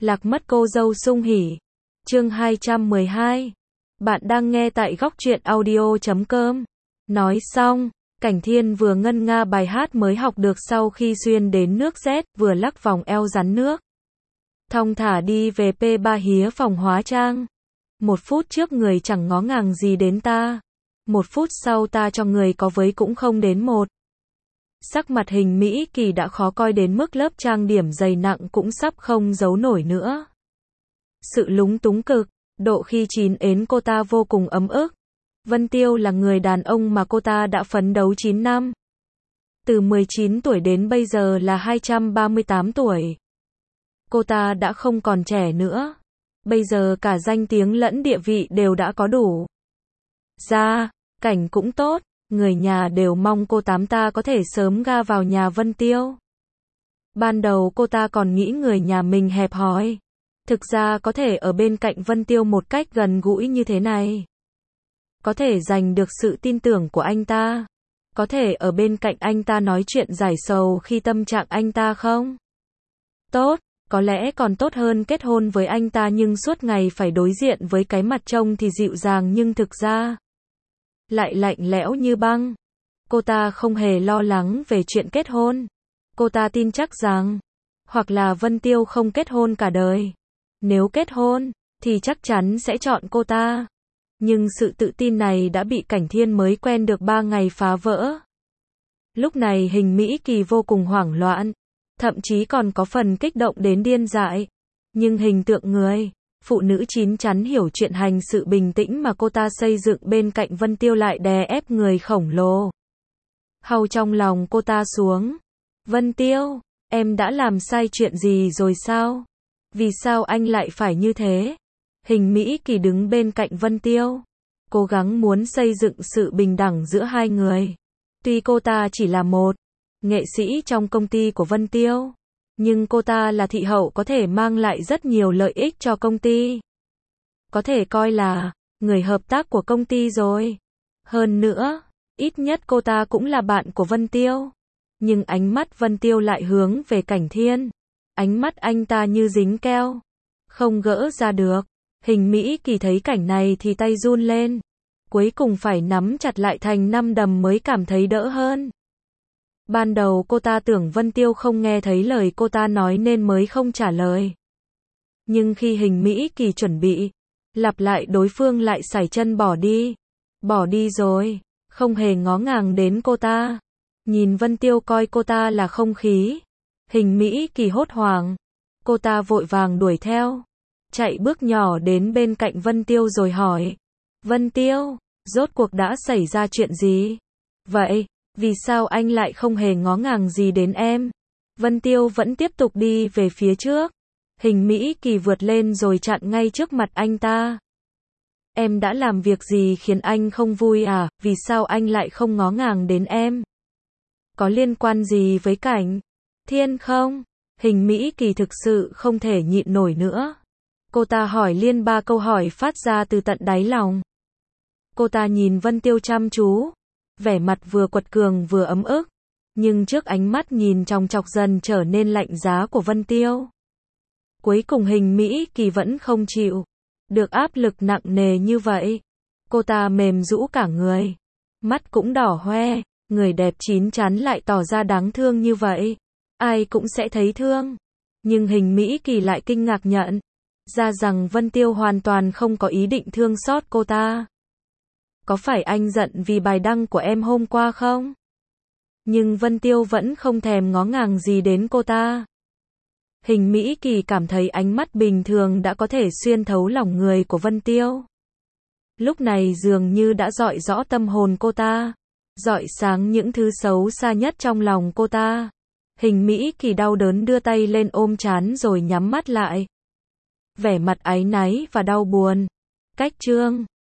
Lạc mất cô dâu sung hỉ. Chương 212. Bạn đang nghe tại góc truyện audio.com. Nói xong, Cảnh Thiên vừa ngân nga bài hát mới học được sau khi xuyên đến nước Z, vừa lắc vòng eo rắn nước. Thong thả đi về P3 hía phòng hóa trang. 1 phút trước người chẳng ngó ngàng gì đến ta. 1 phút sau ta cho người có với cũng không đến một. Sắc mặt Hình Mỹ Kỳ đã khó coi đến mức lớp trang điểm dày nặng cũng sắp không giấu nổi nữa. Sự lúng túng cực, độ khi chín ến cô ta vô cùng ấm ức. Vân Tiêu là người đàn ông mà cô ta đã phấn đấu 9 năm. Từ 19 tuổi đến bây giờ là 238 tuổi. Cô ta đã không còn trẻ nữa. Bây giờ cả danh tiếng lẫn địa vị đều đã có đủ. Gia cảnh cũng tốt, người nhà đều mong cô tám ta có thể sớm ga vào nhà Vân Tiêu. Ban đầu cô ta còn nghĩ người nhà mình hẹp hòi. Thực ra có thể ở bên cạnh Vân Tiêu một cách gần gũi như thế này. Có thể giành được sự tin tưởng của anh ta. Có thể ở bên cạnh anh ta nói chuyện giải sầu khi tâm trạng anh ta không? Tốt, có lẽ còn tốt hơn kết hôn với anh ta nhưng suốt ngày phải đối diện với cái mặt trông thì dịu dàng nhưng thực ra lại lạnh lẽo như băng. Cô ta không hề lo lắng về chuyện kết hôn. Cô ta tin chắc rằng, hoặc là Vân Tiêu không kết hôn cả đời. Nếu kết hôn, thì chắc chắn sẽ chọn cô ta. Nhưng sự tự tin này đã bị Cảnh Thiên mới quen được 3 ngày phá vỡ. Lúc này Hình Mỹ Kỳ vô cùng hoảng loạn, thậm chí còn có phần kích động đến điên dại. Nhưng hình tượng người phụ nữ chín chắn hiểu chuyện hành sự bình tĩnh mà cô ta xây dựng bên cạnh Vân Tiêu lại đè ép người khổng lồ. Hầu trong lòng cô ta xuống. Vân Tiêu, em đã làm sai chuyện gì rồi sao? Vì sao anh lại phải như thế? Hình Mỹ Kỳ đứng bên cạnh Vân Tiêu, cố gắng muốn xây dựng sự bình đẳng giữa hai người. Tuy cô ta chỉ là một nghệ sĩ trong công ty của Vân Tiêu, nhưng cô ta là thị hậu có thể mang lại rất nhiều lợi ích cho công ty. Có thể coi là người hợp tác của công ty rồi. Hơn nữa, ít nhất cô ta cũng là bạn của Vân Tiêu. Nhưng ánh mắt Vân Tiêu lại hướng về Cảnh Thiên. Ánh mắt anh ta như dính keo, không gỡ ra được. Hình Mỹ Kỳ thấy cảnh này thì tay run lên. Cuối cùng phải nắm chặt lại thành 5 đấm mới cảm thấy đỡ hơn. Ban đầu cô ta tưởng Vân Tiêu không nghe thấy lời cô ta nói nên mới không trả lời. Nhưng khi Hình Mỹ Kỳ chuẩn bị lặp lại, đối phương lại sải chân bỏ đi. Bỏ đi rồi, không hề ngó ngàng đến cô ta. Nhìn Vân Tiêu coi cô ta là không khí. Hình Mỹ Kỳ hốt hoảng. Cô ta vội vàng đuổi theo. Chạy bước nhỏ đến bên cạnh Vân Tiêu rồi hỏi. Vân Tiêu, rốt cuộc đã xảy ra chuyện gì? Vậy, vì sao anh lại không hề ngó ngàng gì đến em? Vân Tiêu vẫn tiếp tục đi về phía trước. Hình Mỹ Kỳ vượt lên rồi chặn ngay trước mặt anh ta. Em đã làm việc gì khiến anh không vui à? Vì sao anh lại không ngó ngàng đến em? Có liên quan gì với Cảnh Thiên không? Hình Mỹ Kỳ thực sự không thể nhịn nổi nữa. Cô ta hỏi liên 3 câu hỏi phát ra từ tận đáy lòng. Cô ta nhìn Vân Tiêu chăm chú, vẻ mặt vừa quật cường vừa ấm ức. Nhưng trước ánh mắt nhìn chòng chọc dần trở nên lạnh giá của Vân Tiêu, cuối cùng Hình Mỹ Kỳ vẫn không chịu được áp lực nặng nề như vậy. Cô ta mềm rũ cả người, mắt cũng đỏ hoe. Người đẹp chín chắn lại tỏ ra đáng thương như vậy, ai cũng sẽ thấy thương. Nhưng Hình Mỹ Kỳ lại kinh ngạc nhận ra rằng Vân Tiêu hoàn toàn không có ý định thương xót cô ta. Có phải anh giận vì bài đăng của em hôm qua không? Nhưng Vân Tiêu vẫn không thèm ngó ngàng gì đến cô ta. Hình Mỹ Kỳ cảm thấy ánh mắt bình thường đã có thể xuyên thấu lòng người của Vân Tiêu. Lúc này dường như đã rọi rõ tâm hồn cô ta, rọi sáng những thứ xấu xa nhất trong lòng cô ta. Hình Mỹ Kỳ đau đớn đưa tay lên ôm trán rồi nhắm mắt lại. Vẻ mặt áy náy và đau buồn. Cách chương